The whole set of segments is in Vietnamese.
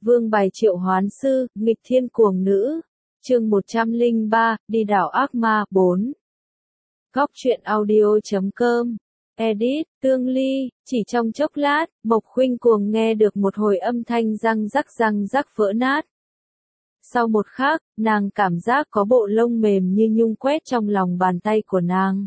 Vương Bài Triệu Hoán Sư, Nghịch Thiên Cuồng Nữ. Chương 103, Đi đảo ác ma 4. Góc truyện audio.com. Edit, Tương Ly. Chỉ trong chốc lát, Mộc Khuynh Cuồng nghe được một hồi âm thanh răng rắc vỡ nát. Sau một khắc, nàng cảm giác có bộ lông mềm như nhung quét trong lòng bàn tay của nàng.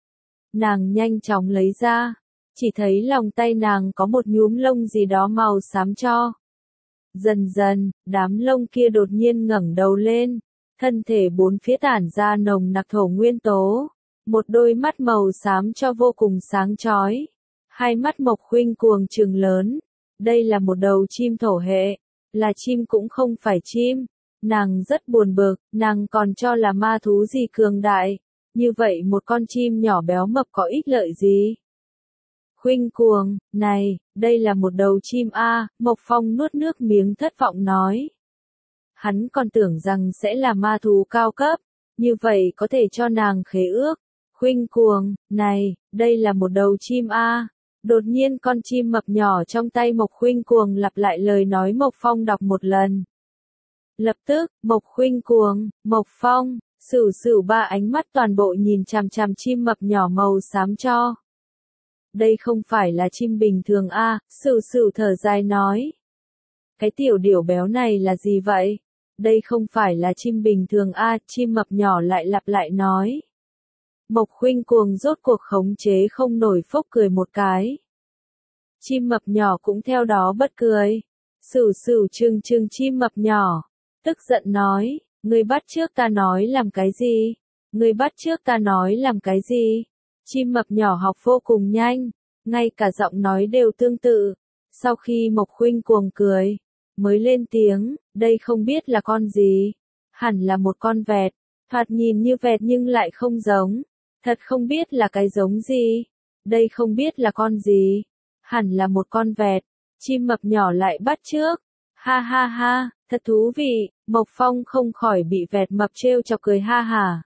Nàng nhanh chóng lấy ra, chỉ thấy lòng tay nàng có một nhúm lông gì đó màu xám cho. Dần dần, đám lông kia đột nhiên ngẩng đầu lên, thân thể bốn phía tản ra nồng nặc thổ nguyên tố, một đôi mắt màu xám cho vô cùng sáng chói. Hai mắt Mộc Khuynh Cuồng trừng lớn, đây là một đầu chim thổ hệ, là chim cũng không phải chim. Nàng rất buồn bực, nàng còn cho là ma thú gì cường đại, như vậy một con chim nhỏ béo mập có ích lợi gì? Khuynh Cuồng, này, đây là một đầu chim a, Mộc Phong nuốt nước miếng thất vọng nói. Hắn còn tưởng rằng sẽ là ma thú cao cấp, như vậy có thể cho nàng khế ước. Khuynh Cuồng, này, đây là một đầu chim a. Đột nhiên con chim mập nhỏ trong tay Mộc Khuynh Cuồng lặp lại lời nói Mộc Phong đọc một lần. Lập tức, Mộc Khuynh Cuồng, Mộc Phong, Sửu ba ánh mắt toàn bộ nhìn chằm chằm chim mập nhỏ màu xám cho. Đây không phải là chim bình thường a, Sửu thở dài nói. Cái tiểu điểu béo này là gì vậy? Đây không phải là chim bình thường a, chim mập nhỏ lại lặp lại nói. Mộc Khuynh Cuồng rốt cuộc khống chế không nổi phốc cười một cái. Chim mập nhỏ cũng theo đó bật cười. Sửu trừng chim mập nhỏ, tức giận nói, ngươi bắt chước ta nói làm cái gì? Ngươi bắt chước ta nói làm cái gì? Chim mập nhỏ học vô cùng nhanh, ngay cả giọng nói đều tương tự. Sau khi Mộc Khuynh Cuồng cười, mới lên tiếng, đây không biết là con gì. Hẳn là một con vẹt, thoạt nhìn như vẹt nhưng lại không giống. Thật không biết là cái giống gì. Đây không biết là con gì. Hẳn là một con vẹt. Chim mập nhỏ lại bắt chước. Ha ha ha, thật thú vị. Mộc Phong không khỏi bị vẹt mập trêu chọc cười ha hả.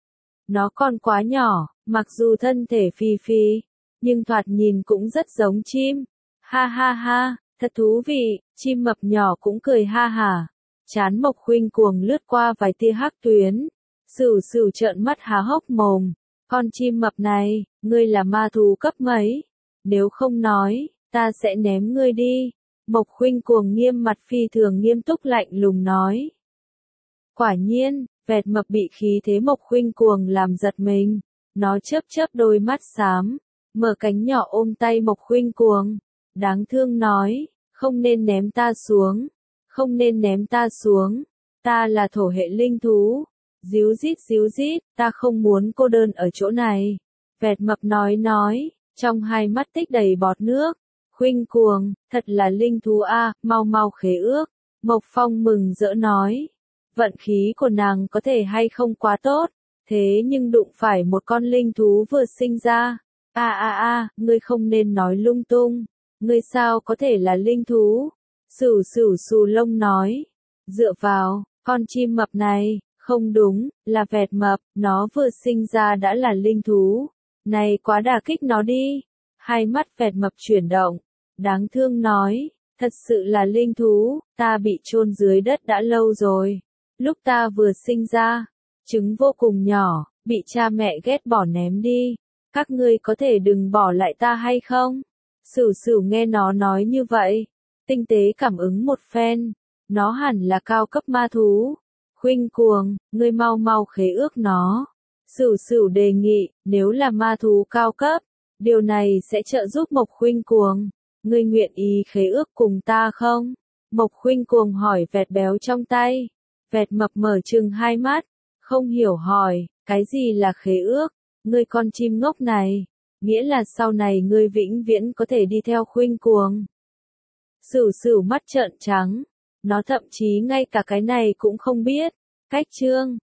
Nó còn quá nhỏ, mặc dù thân thể phì, nhưng thoạt nhìn cũng rất giống chim. Ha ha ha, thật thú vị, chim mập nhỏ cũng cười ha hả. Trán Mộc Khuynh Cuồng lướt qua vài tia hắc tuyến. Sửu trợn mắt há hốc mồm. Con chim mập này, ngươi là ma thú cấp mấy? Nếu không nói, ta sẽ ném ngươi đi. Mộc Khuynh Cuồng nghiêm mặt phi thường nghiêm túc lạnh lùng nói. Quả nhiên, vẹt mập bị khí thế Mộc Khuynh Cuồng làm giật mình. Nó chớp đôi mắt xám, mở cánh nhỏ ôm tay Mộc Khuynh Cuồng. Đáng thương nói, không nên ném ta xuống. Không nên ném ta xuống. Ta là thổ hệ linh thú. Díu dít, ta không muốn cô đơn ở chỗ này. Vẹt mập nói, trong hai mắt tích đầy bọt nước. Khuynh Cuồng, thật là linh thú a, mau khế ước. Mộc Phong mừng rỡ nói. Vận khí của nàng có thể hay không quá tốt, thế nhưng đụng phải một con linh thú vừa sinh ra. Ngươi không nên nói lung tung. Ngươi sao có thể là linh thú? Sửu lông nói. Dựa vào, con chim mập này. Không đúng, là vẹt mập, nó vừa sinh ra đã là linh thú. Này quá đả kích nó đi. Hai mắt vẹt mập chuyển động. Đáng thương nói, thật sự là linh thú, ta bị chôn dưới đất đã lâu rồi. Lúc ta vừa sinh ra, trứng vô cùng nhỏ, bị cha mẹ ghét bỏ ném đi. Các ngươi có thể đừng bỏ lại ta hay không? Sửu nghe nó nói như vậy, tinh tế cảm ứng một phen. Nó hẳn là cao cấp ma thú. Khuynh Cuồng, ngươi mau khế ước nó. Sửu đề nghị, nếu là ma thú cao cấp, điều này sẽ trợ giúp Mộc Khuynh Cuồng. Ngươi nguyện ý khế ước cùng ta không? Mộc Khuynh Cuồng hỏi vẹt béo trong tay. Vẹt mập mở trừng hai mắt, không hiểu hỏi, cái gì là khế ước? Ngươi con chim ngốc này, nghĩa là sau này ngươi vĩnh viễn có thể đi theo Khuynh Cuồng. Sửu mắt trợn trắng. Nó thậm chí ngay cả cái này cũng không biết. Cách chương